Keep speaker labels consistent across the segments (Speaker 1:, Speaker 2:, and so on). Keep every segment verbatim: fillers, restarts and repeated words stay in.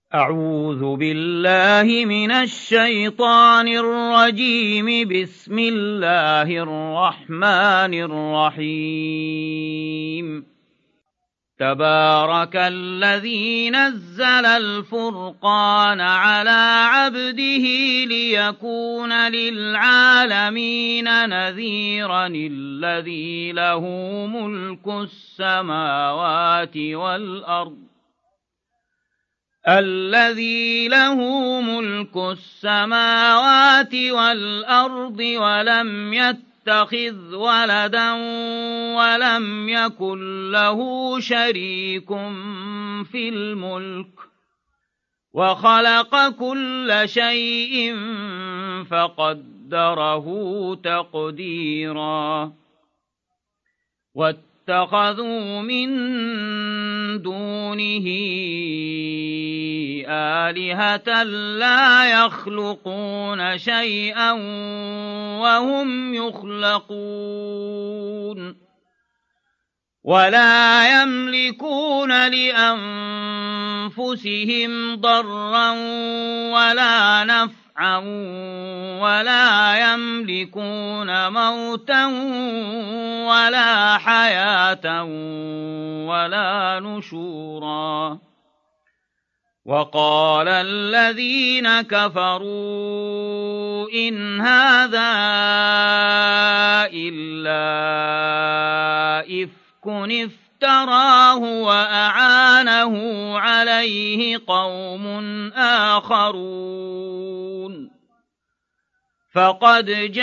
Speaker 1: أعوذ بالله من الشيطان الرجيم. بسم الله الرحمن الرحيم. تبارك الذي نزل الفرقان على عبده ليكون للعالمين نذيرا الذي له ملك السماوات والأرض الذي له ملك السماوات والأرض ولم يتخذ ولدا ولم يكن له شريك في الملك وخلق كل شيء فقدره تقديرا. اتخذوا من دونه آلهة لا يخلقون شيئا وهم يخلقون ولا يملكون لأنفسهم ضرا ولا نفعا ولا يملكون موتا ولا حياة ولا نشورا. وقال الذين كفروا إن هذا إلا إفك افتراه وأعانه عليه قوم آخرون فقد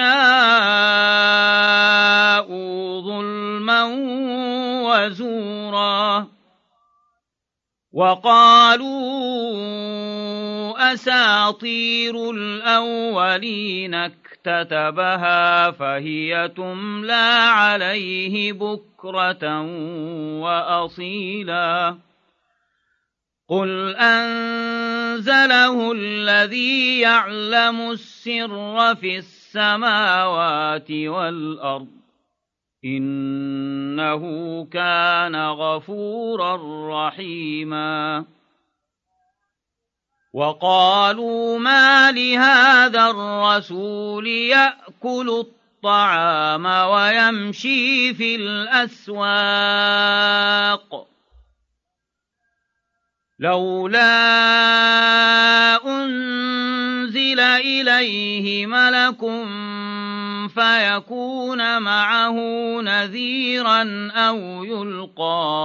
Speaker 1: جاءوا ظلما وزورا. وقالوا أساطير الأولين اكتتبها فهي تملى عليه بكرة وأصيلا. قل أنزله الذي يعلم السر في السماوات والأرض إنه كان غفورا رحيما. وقالوا ما لهذا الرسول يأكل الطعام ويمشي في الأسواق لولا أنزل إليه ملك فيكون معه نذيرا أو يلقى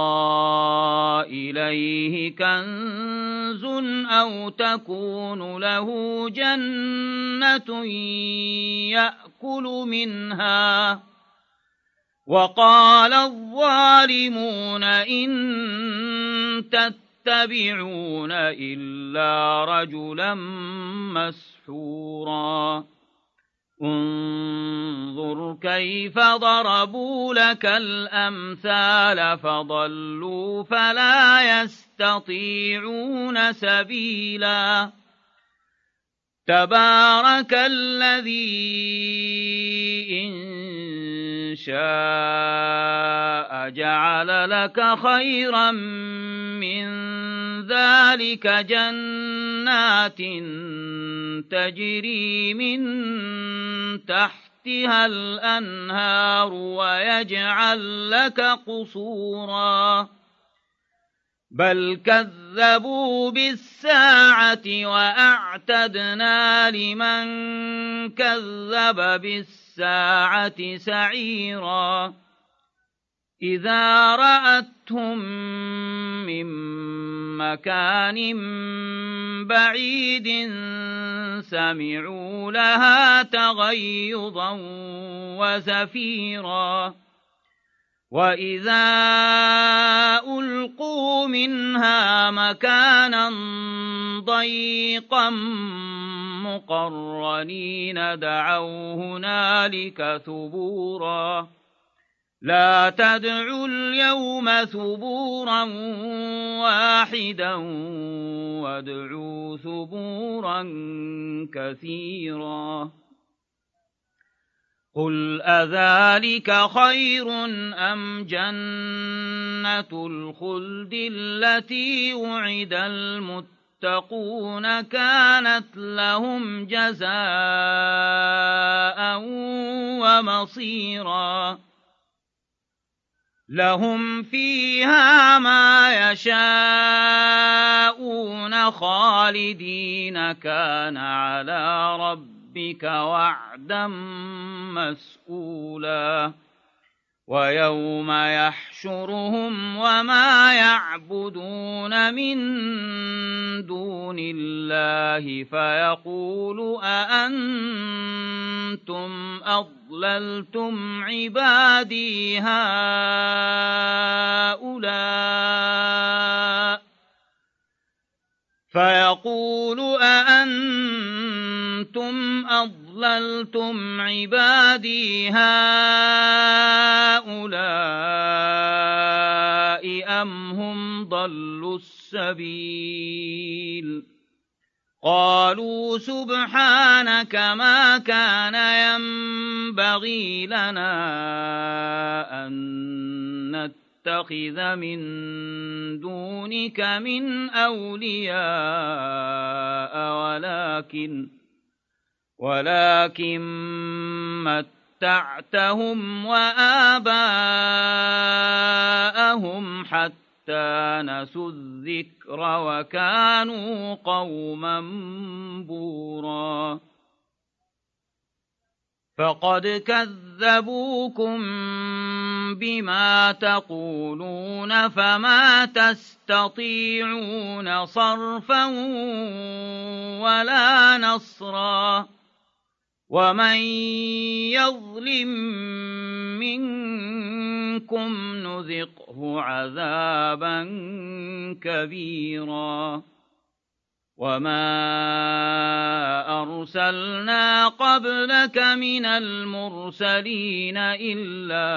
Speaker 1: إليه كنز أو تكون له جنة يأكل منها. وقال الظالمون إن تتبعون إلا رجلا مسحورا. انظر كيف ضربوا لك الأمثال فضلوا فلا يستطيعون سبيلا. تبارك الذي إن شاء جعل لك خيرا من ذلك جنات تجري من تحتها الأنهار ويجعل لك قصورا. بل كذبوا بالساعة وأعتدنا لمن كذب بالساعة سعيرا. إذا رأتهم من مكان بعيد سمعوا لها تغيظا وزفيرا. وإذا ألقوا منها مكانا ضيقا مقرنين دعوا هنالك ثبورا. لا تدعوا اليوم ثبورا واحدا وادعوا ثبورا كثيرا. قل أذلك خير أم جنة الخلد التي وعد المتقون يتقون كانت لهم جزاء ومصيرا لهم فيها ما يشاءون خالدين كان على ربك وعدا مسئولا ويوم يحشرهم وما يعبدون من دون الله فيقول أأنتم أضللتم عبادي هؤلاء فيقول أأنتم أضللتم عبادي هؤلاء أم هم ضلوا السبيل قالوا سبحانك ما كان ينبغي لنا أن نتخذ من دونك من أولياء ولكن ولكن متعتهم وآباءهم حتى نسوا الذكر وكانوا قوما بورا فقد كذبوكم بما تقولون فما تستطيعون صرفا ولا نصرا ومن يظلم منكم نذقه عذابا كبيرا وما أرسلنا قبلك من المرسلين إلا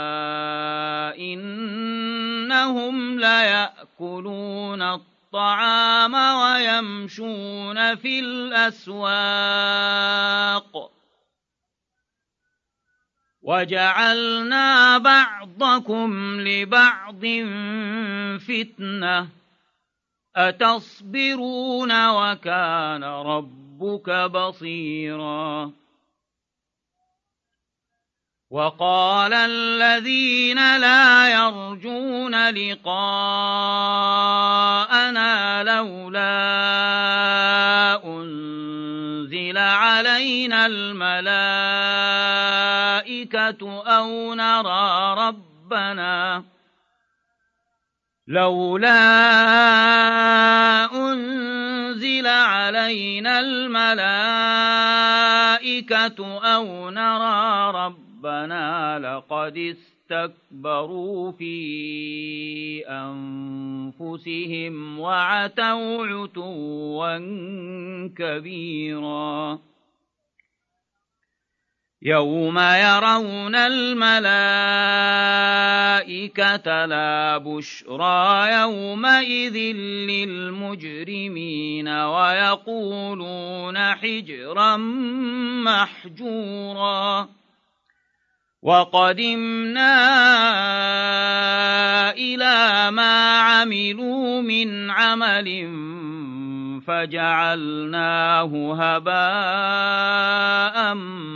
Speaker 1: إنهم ليأكلون الطعام ويمشون في الأسواق وجعلنا بعضكم لبعض فتنة أتصبرون وكان ربك بصيرا وقال الذين لا يرجون لقاءنا لولا أنزل علينا الملائكة أو نرى ربنا لولا أنزل علينا الملائكة أو نرى ربنا لقد استكبروا في أنفسهم وعتوا عتوا كبيرا يوم يرون الملائكة لا بشرى يومئذ للمجرمين ويقولون حجرا محجورا وقدمنا إلى ما عملوا من عمل فجعلناه هباء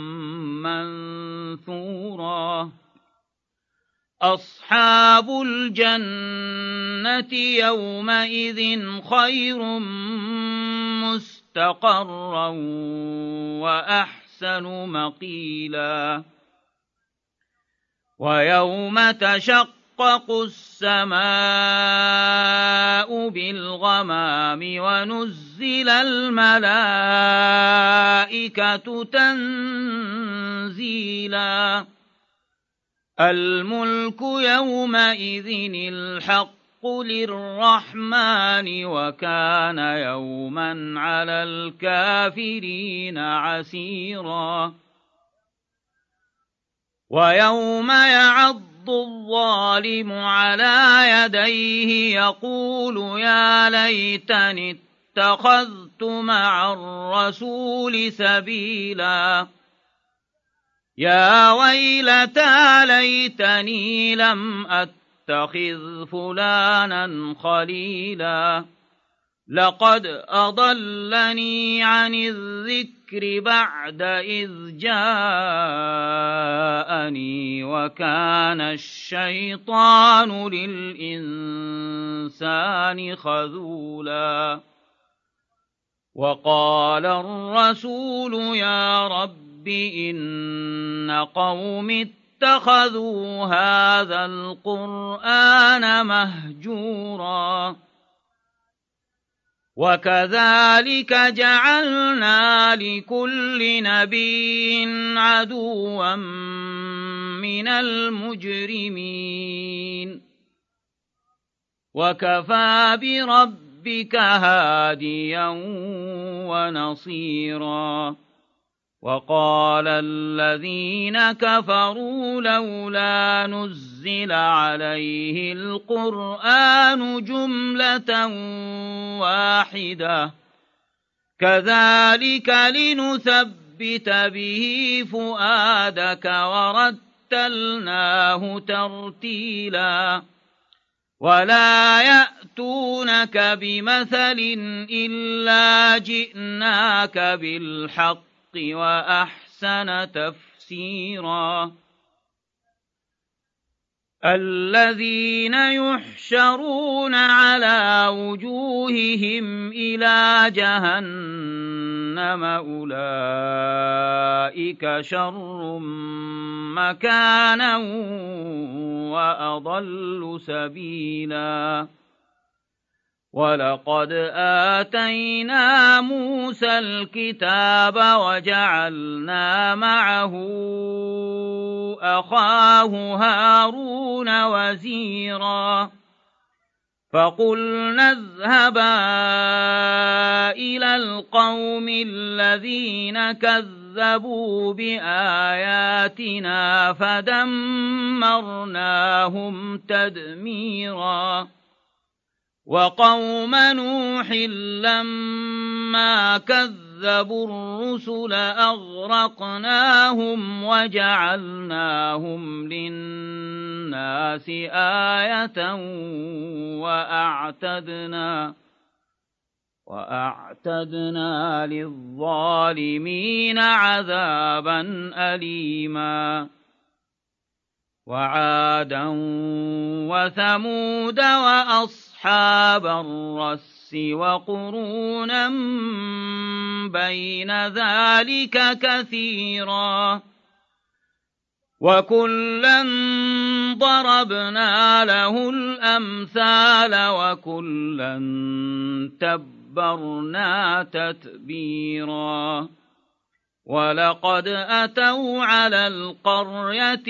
Speaker 1: منثورا أصحاب الجنة يومئذ خير مستقرا وأحسن مقيلا ويوم تشقق السماء بالغمام ونزل الملائكة تنزيلا الملك يومئذ الحق للرحمن وكان يوما على الكافرين عسيرا ويوم يعض الظالم على يديه يقول يا ليتني اتخذت مع الرسول سبيلا يا ويلتى ليتني لم أتخذ فلانا خليلا لقد أضلني عن الذكر بعد إذ جاءني وكان الشيطان للإنسان خذولا وقال الرسول يا رب إن قوم اتخذوا هذا القرآن مهجورا وكذلك جعلنا لكل نبي عدوا من المجرمين وكفى بربك هاديا ونصيرا وقال الذين كفروا لولا نزل عليه القرآن جملة واحدة كذلك لنثبت به فؤادك ورتلناه ترتيلا ولا يأتونك بمثل إلا جئناك بالحق وأحسن تفسيرا الذين يحشرون على وجوههم إلى جهنم أولئك شر مكانا وأضل سبيلا ولقد آتينا موسى الكتاب وجعلنا معه أخاه هارون وزيرا فقلنا اذهبا إلى القوم الذين كذبوا بآياتنا فدمرناهم تدميرا وقوم نوح لما كذبوا الرسل أغرقناهم وجعلناهم للناس آية وأعتدنا وأعتدنا للظالمين عذابا أليما وعادا وثمود وأصحاب الرس وقرونا بين ذلك كثيرا وكلا ضربنا له الأمثال وكلا تبرنا تتبيرا ولقد أتوا على القرية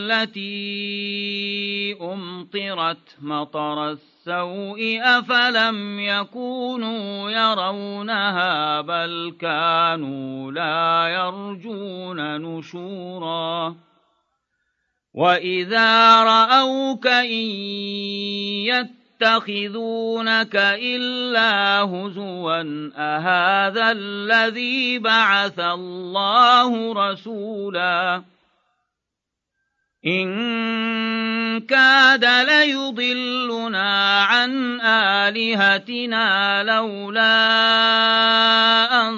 Speaker 1: التي أمطرت مطر السوء أفلم يكونوا يرونها بل كانوا لا يرجون نشورا وإذا رأوك إن يتخذونك إلا هزوا أهذا الذي بعث الله رسولا إن كاد ليضلنا عن آلهتنا لولا أن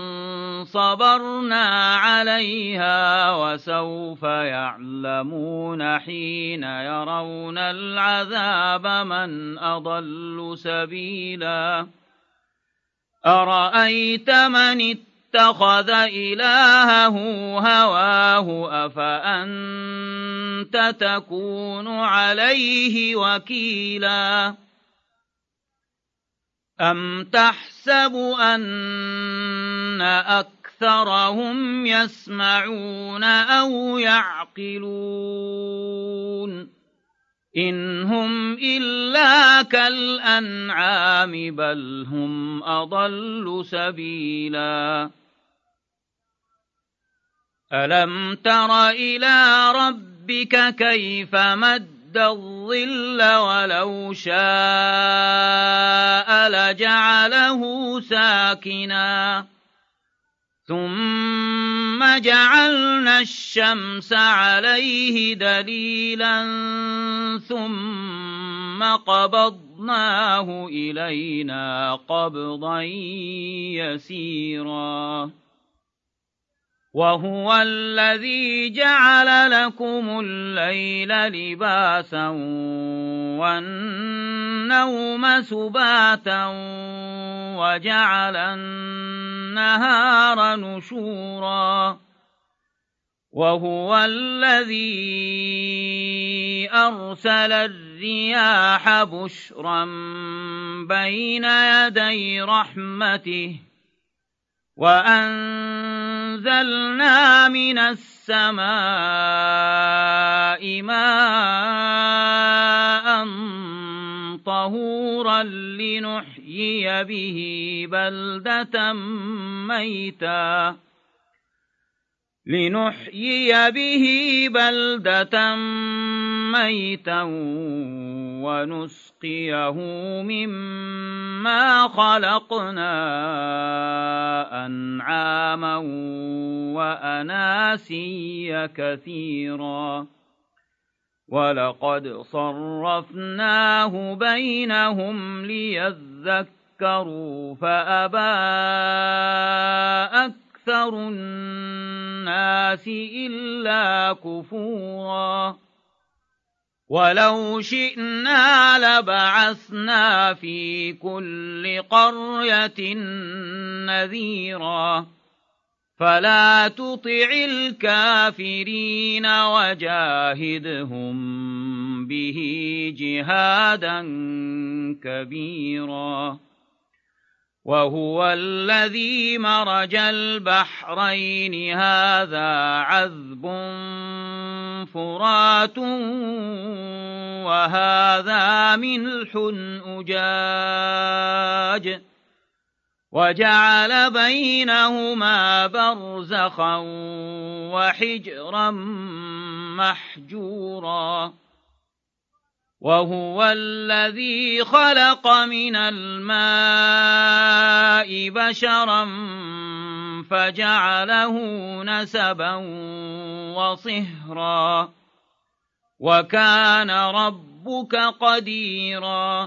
Speaker 1: صبرنا عليها وسوف يعلمون حين يرون العذاب من أضل سبيلا أرأيت من اتخذ إلهه هواه أفأنت تكون عليه وكيلا أم تحسب أن أكثرهم يسمعون أو يعقلون إن هم إلا كالأنعام بل هم أضل سبيلا ألم تر إلى ربك كيف مد الظل ولو شاء لجعله ساكنا ثم جعلنا الشمس عليه دليلا ثم قبضناه إلينا قبضا يسيرا وهو الذي جعل لكم الليل لباسا والنوم سباتا وجعل النهار نشورا وهو الذي أرسل الرياح بشرا بين يدي رحمته وأنزلنا من السماء ماء طهورا لنحيي به بلدة ميتا لنحيي به بلدة ميتا ونسقيه مما خلقنا أنعاما وأناسيا كثيرا ولقد صرفناه بينهم ليذكروا فأبى أكثر الناس إلا كفورا ولو شئنا لبعثنا في كل قرية نذيرا فلا تطع الكافرين وجاهدهم به جهادا كبيرا وهو الذي مرج البحرين هذا عذب فرات وهذا ملح أجاج وجعل بينهما برزخا وحجرا محجورا وهو الذي خلق من الماء بشرا فجعله نسبا وصهرا وكان ربك قديرا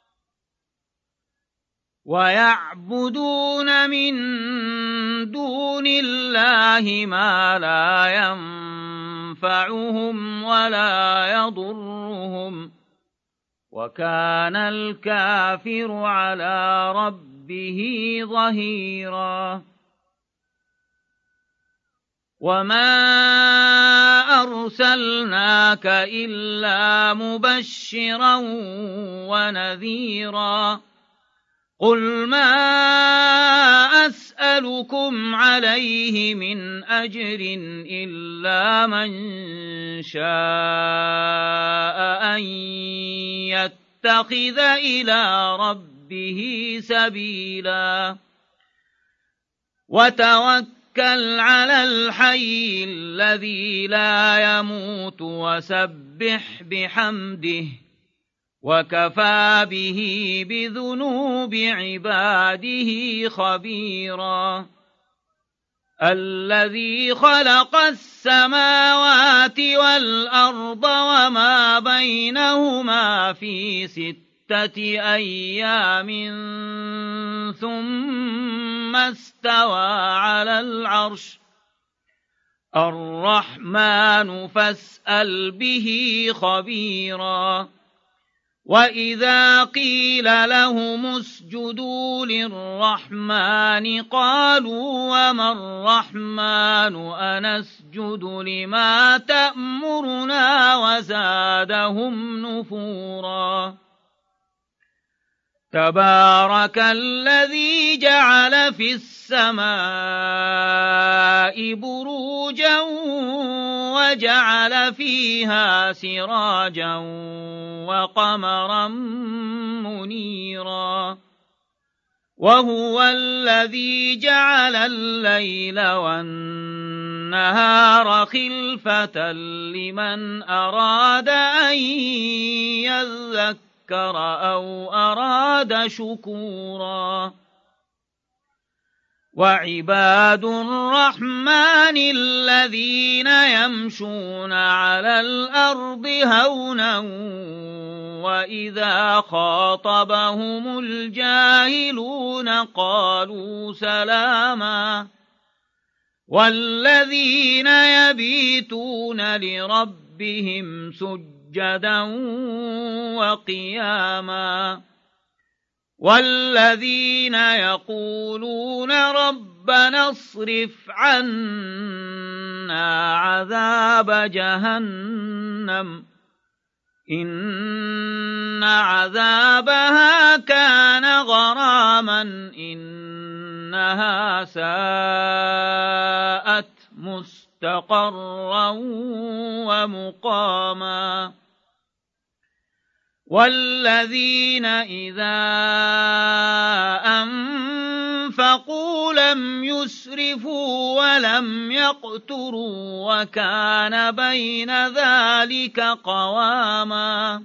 Speaker 1: ويعبدون من دون الله ما لا ينفعهم ولا يضرهم وكان الكافر على ربه ظهيرا وما أرسلناك إلا مبشرا ونذيرا قل ما أسألكم عليه من أجر إلا من شاء أن يتخذ إلى ربه سبيلا وتوكل على الحي الذي لا يموت وسبح بحمده وكفى به بذنوب عباده خبيرا الذي خلق السماوات والأرض وما بينهما في ستة أيام ثم استوى على العرش الرحمن فاسأل به خبيرا وإذا قيل لهم اسجدوا للرحمن قالوا وما الرحمن أنسجد لما تأمرنا وزادهم نفورا تبارك الذي جعل في السماء بروجا وجعل فيها سراجا وقمرا منيرا وهو الذي جعل الليل والنهار خلفة لمن أراد أن يذكر أو أراد شكورا وعباد الرحمن الذين يمشون على الأرض هونا وإذا خاطبهم الجاهلون قالوا سلاما والذين يبيتون لربهم سجدا وقياما والذين يقولون ربنا اصرف عنا عذاب جهنم إن عذابها كان غراما إنها ساءت مستقرا ومقاما والذين إذا أنفقوا لم يسرفوا ولم يقتروا وكان بين ذلك قواما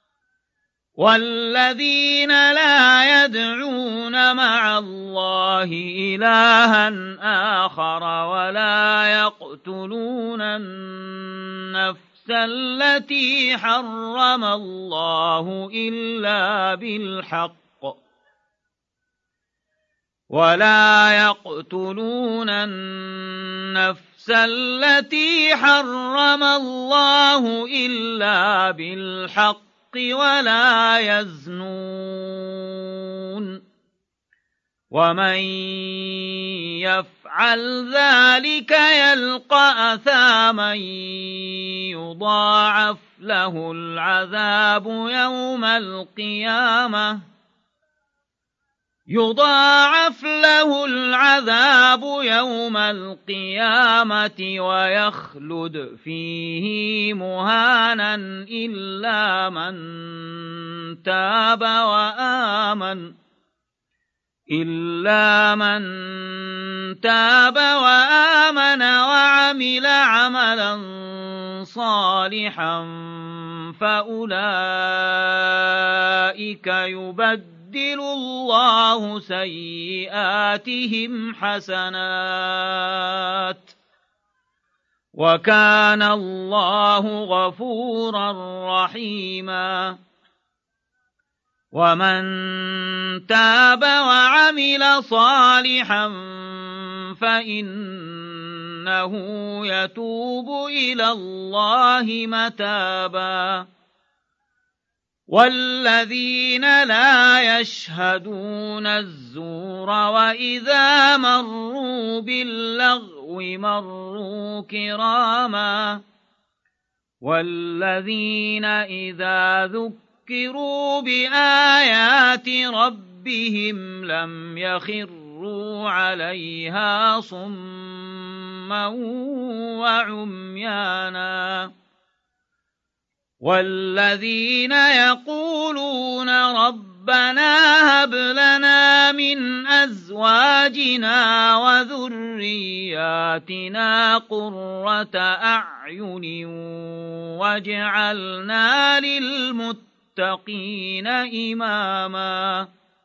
Speaker 1: والذين لا يدعون مع الله إلها آخر ولا يقتلون النفس التي حرم الله إلا بالحق ولا يقتلون النفس التي حرم الله إلا بالحق ولا يزنون ومن يفعل ذلك يلقى أثاما يضاعف له العذاب يوم القيامة يضاعف له العذاب يوم القيامة ويخلد فيه مهانا إلا من تاب وآمن إلا من تاب وآمن وعمل عملا صالحا فأولئك يبدل الله سيئاتهم حسنات وكان الله غفورا رحيما ومن تاب وعمل صالحا فإنه يتوب إلى الله متابا والذين لا يشهدون الزور وإذا مروا باللغو مروا كراما والذين إذا ذكروا بآيات ربهم لم يخروا عليها صما وعميانا والذين يقولون ربنا هب لنا من أزواجنا وذرياتنا قرة أعين واجعلنا للمتقين إماما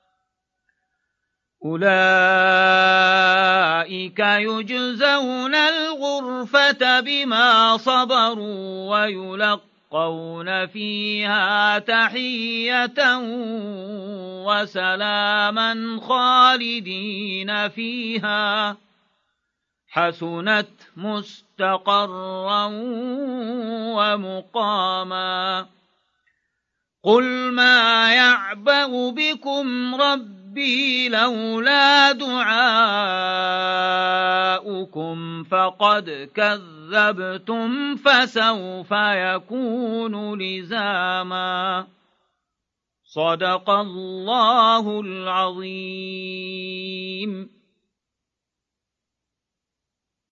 Speaker 1: أولئك يجزون الغرفة بما صبروا ويلقون يلقون فيها تحية وسلاما خالدين فيها حسنت مستقرا ومقاما قل ما يعبأ بكم ربي لولا دعاؤكم فقد كذبتم فسوف يكون لزاما صدق الله العظيم.